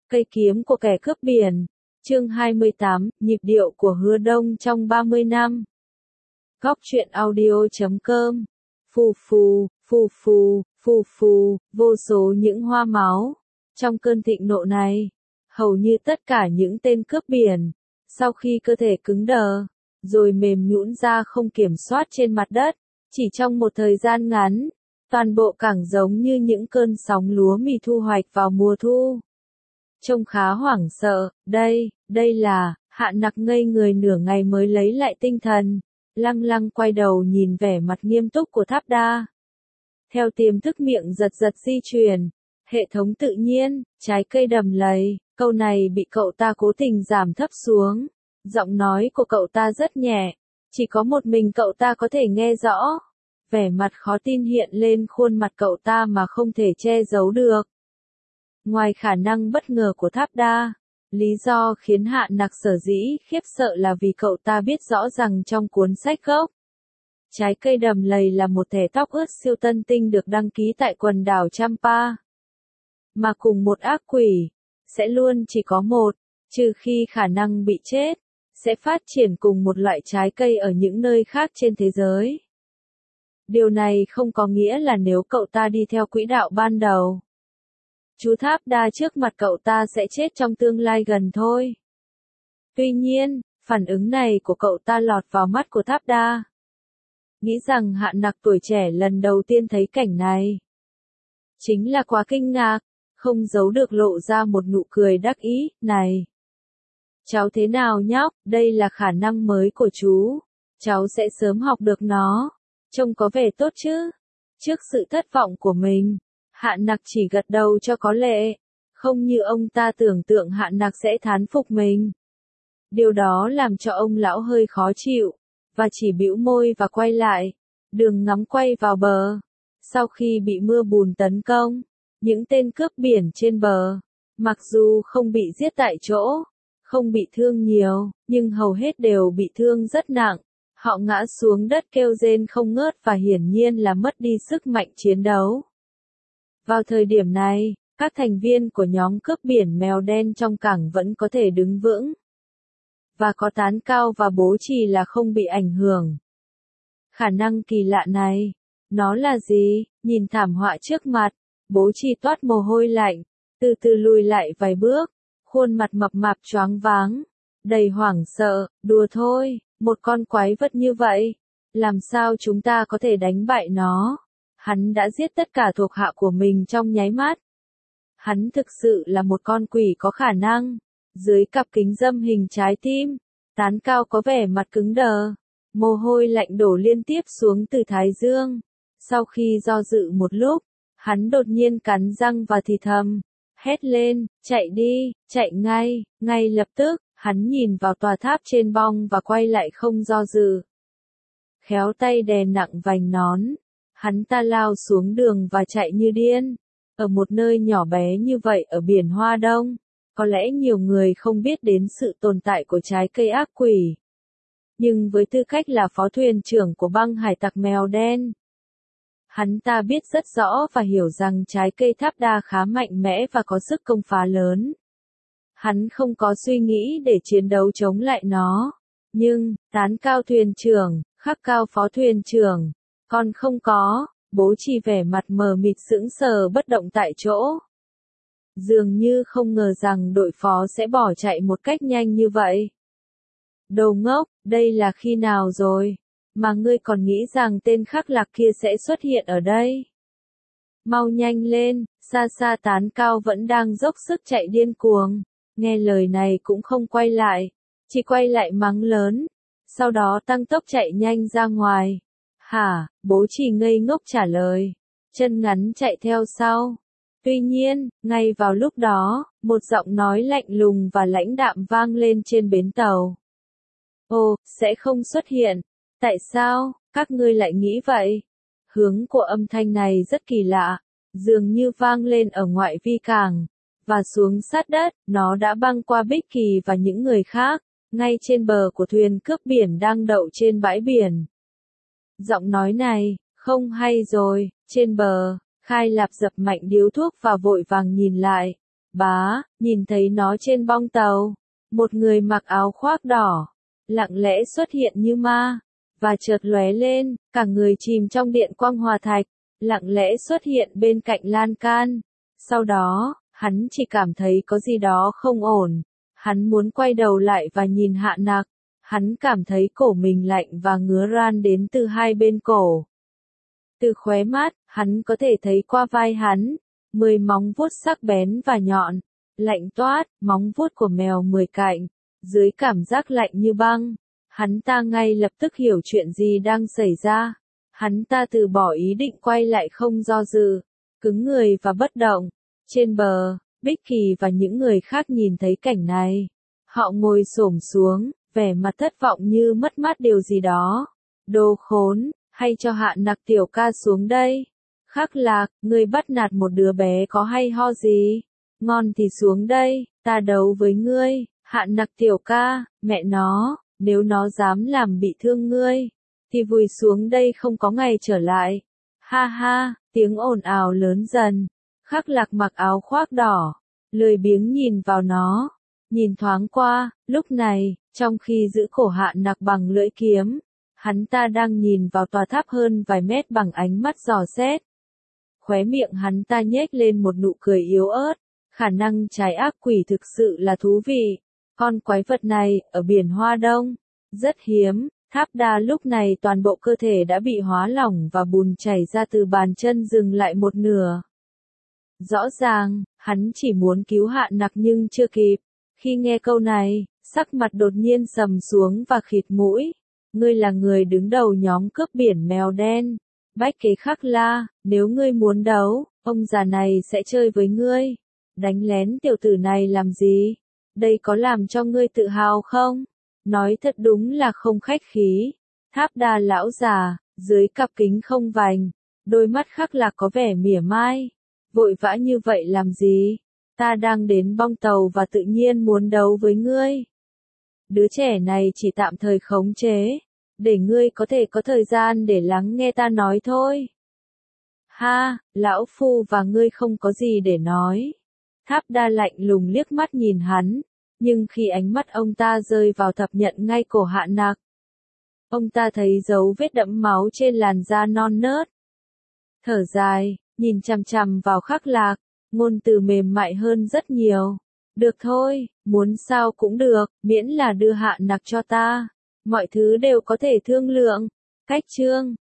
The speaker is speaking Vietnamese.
Cây kiếm của kẻ cướp biển. Chương 28, nhịp điệu của Hứa Đông trong 30 năm. Góc truyện audio.com. Phù phù, phù phù, phù phù, vô số những hoa máu. Trong cơn thịnh nộ này, hầu như tất cả những tên cướp biển, sau khi cơ thể cứng đờ, rồi mềm nhũn ra không kiểm soát trên mặt đất, chỉ trong một thời gian ngắn, toàn bộ cảng giống như những cơn sóng lúa mì thu hoạch vào mùa thu. Trông khá hoảng sợ, đây là, Hạ Nặc ngây người nửa ngày mới lấy lại tinh thần, lăng lăng quay đầu nhìn vẻ mặt nghiêm túc của Tháp Đa. Theo tiềm thức miệng giật giật di chuyển, hệ thống tự nhiên, trái cây đầm lầy, câu này bị cậu ta cố tình giảm thấp xuống, giọng nói của cậu ta rất nhẹ, chỉ có một mình cậu ta có thể nghe rõ. Vẻ mặt khó tin hiện lên khuôn mặt cậu ta mà không thể che giấu được. Ngoài khả năng bất ngờ của Tháp Đa, lý do khiến Hạ Nặc sở dĩ khiếp sợ là vì cậu ta biết rõ rằng trong cuốn sách gốc, trái cây đầm lầy là một thẻ tóc ướt siêu tân tinh được đăng ký tại quần đảo Champa. Mà cùng một ác quỷ, sẽ luôn chỉ có một, trừ khi khả năng bị chết, sẽ phát triển cùng một loại trái cây ở những nơi khác trên thế giới. Điều này không có nghĩa là nếu cậu ta đi theo quỹ đạo ban đầu, chú Tháp Đa trước mặt cậu ta sẽ chết trong tương lai gần thôi. Tuy nhiên, phản ứng này của cậu ta lọt vào mắt của Tháp Đa. Nghĩ rằng Hạ Nặc tuổi trẻ lần đầu tiên thấy cảnh này. Chính là quá kinh ngạc, không giấu được lộ ra một nụ cười đắc ý, này. Cháu thế nào nhóc, đây là khả năng mới của chú. Cháu sẽ sớm học được nó. Trông có vẻ tốt chứ. Trước sự thất vọng của mình, Hạ Nặc chỉ gật đầu cho có lệ, không như ông ta tưởng tượng Hạ Nặc sẽ thán phục mình. Điều đó làm cho ông lão hơi khó chịu, và chỉ bĩu môi và quay lại, đường ngắm quay vào bờ. Sau khi bị mưa bùn tấn công, những tên cướp biển trên bờ, mặc dù không bị giết tại chỗ, không bị thương nhiều, nhưng hầu hết đều bị thương rất nặng. Họ ngã xuống đất kêu rên không ngớt và hiển nhiên là mất đi sức mạnh chiến đấu. Vào thời điểm này, các thành viên của nhóm cướp biển mèo đen trong cảng vẫn có thể đứng vững. Và có Tán Cao và Bố Trì là không bị ảnh hưởng. Khả năng kỳ lạ này, nó là gì? Nhìn thảm họa trước mặt, Bố Trì toát mồ hôi lạnh, từ từ lùi lại vài bước, khuôn mặt mập mạp choáng váng, đầy hoảng sợ, đùa thôi, một con quái vật như vậy, làm sao chúng ta có thể đánh bại nó? Hắn đã giết tất cả thuộc hạ của mình trong nháy mắt. Hắn thực sự là một con quỷ có khả năng. Dưới cặp kính râm hình trái tim, Tán Cao có vẻ mặt cứng đờ. Mồ hôi lạnh đổ liên tiếp xuống từ thái dương. Sau khi do dự một lúc, hắn đột nhiên cắn răng và thì thầm. Hét lên, chạy đi, chạy ngay, ngay lập tức, hắn nhìn vào tòa tháp trên bong và quay lại không do dự. Khéo tay đè nặng vành nón. Hắn ta lao xuống đường và chạy như điên. Ở một nơi nhỏ bé như vậy ở biển Hoa Đông, có lẽ nhiều người không biết đến sự tồn tại của trái cây ác quỷ. Nhưng với tư cách là phó thuyền trưởng của băng hải tặc mèo đen, hắn ta biết rất rõ và hiểu rằng trái cây Tháp Đa khá mạnh mẽ và có sức công phá lớn. Hắn không có suy nghĩ để chiến đấu chống lại nó. Nhưng, Tán Cao thuyền trưởng, Khắc Cao phó thuyền trưởng, còn không có, Bố Trì vẻ mặt mờ mịt sững sờ bất động tại chỗ. Dường như không ngờ rằng đội phó sẽ bỏ chạy một cách nhanh như vậy. Đồ ngốc, đây là khi nào rồi, mà ngươi còn nghĩ rằng tên Khắc Lạc kia sẽ xuất hiện ở đây? Mau nhanh lên, xa xa Tán Cao vẫn đang dốc sức chạy điên cuồng, nghe lời này cũng không quay lại, chỉ quay lại mắng lớn, sau đó tăng tốc chạy nhanh ra ngoài. Hả, Bố Trì ngây ngốc trả lời, chân ngắn chạy theo sau. Tuy nhiên, ngay vào lúc đó, một giọng nói lạnh lùng và lãnh đạm vang lên trên bến tàu. Ồ, sẽ không xuất hiện. Tại sao, các ngươi lại nghĩ vậy? Hướng của âm thanh này rất kỳ lạ, dường như vang lên ở ngoại vi cảng, và xuống sát đất, nó đã băng qua Bích Kỳ và những người khác, ngay trên bờ của thuyền cướp biển đang đậu trên bãi biển. Giọng nói này, không hay rồi, trên bờ, Khai Lạp dập mạnh điếu thuốc và vội vàng nhìn lại. Bá, nhìn thấy nó trên bong tàu. Một người mặc áo khoác đỏ, lặng lẽ xuất hiện như ma, và chợt lóe lên, cả người chìm trong điện quang hòa thạch, lặng lẽ xuất hiện bên cạnh lan can. Sau đó, hắn chỉ cảm thấy có gì đó không ổn. Hắn muốn quay đầu lại và nhìn Hạ Nặc. Hắn cảm thấy cổ mình lạnh và ngứa ran đến từ hai bên cổ. Từ khóe mắt, hắn có thể thấy qua vai hắn, 10 móng vuốt sắc bén và nhọn, lạnh toát, móng vuốt của mèo 10 cạnh, dưới cảm giác lạnh như băng. Hắn ta ngay lập tức hiểu chuyện gì đang xảy ra. Hắn ta từ bỏ ý định quay lại không do dự, cứng người và bất động. Trên bờ, Bích Kỳ và những người khác nhìn thấy cảnh này. Họ ngồi xổm xuống, vẻ mặt thất vọng như mất mát điều gì đó. Đồ khốn, hay cho Hạ Nặc tiểu ca xuống đây. Khắc Lạc, ngươi bắt nạt một đứa bé có hay ho gì? Ngon thì xuống đây, ta đấu với ngươi. Hạ Nặc tiểu ca, mẹ nó, nếu nó dám làm bị thương ngươi, thì vùi xuống đây không có ngày trở lại. Ha ha, tiếng ồn ào lớn dần. Khắc Lạc mặc áo khoác đỏ, lười biếng nhìn vào nó. Nhìn thoáng qua, lúc này, trong khi giữ cổ Hạ Nặc bằng lưỡi kiếm, hắn ta đang nhìn vào tòa tháp hơn vài mét bằng ánh mắt dò xét. Khóe miệng hắn ta nhếch lên một nụ cười yếu ớt. Khả năng trái ác quỷ thực sự là thú vị. Con quái vật này, ở biển Hoa Đông, rất hiếm. Tháp Đa lúc này toàn bộ cơ thể đã bị hóa lỏng và bùn chảy ra từ bàn chân dừng lại một nửa. Rõ ràng, hắn chỉ muốn cứu Hạ Nặc nhưng chưa kịp. Khi nghe câu này, sắc mặt đột nhiên sầm xuống và khịt mũi. Ngươi là người đứng đầu nhóm cướp biển mèo đen. Bách Kế Khắc La, nếu ngươi muốn đấu, ông già này sẽ chơi với ngươi. Đánh lén tiểu tử này làm gì? Đây có làm cho ngươi tự hào không? Nói thật đúng là không khách khí. Tháp Đa lão già, dưới cặp kính không vành, đôi mắt Khắc Lạc có vẻ mỉa mai. Vội vã như vậy làm gì? Ta đang đến bong tàu và tự nhiên muốn đấu với ngươi. Đứa trẻ này chỉ tạm thời khống chế, để ngươi có thể có thời gian để lắng nghe ta nói thôi. Ha, lão phu và ngươi không có gì để nói. Tháp Đa lạnh lùng liếc mắt nhìn hắn, nhưng khi ánh mắt ông ta rơi vào thập nhận ngay cổ Hạ Nặc, ông ta thấy dấu vết đẫm máu trên làn da non nớt. Thở dài, nhìn chằm chằm vào Khắc Lạc, ngôn từ mềm mại hơn rất nhiều. Được thôi, muốn sao cũng được, miễn là đưa Hạ Nặc cho ta. Mọi thứ đều có thể thương lượng. Cách chương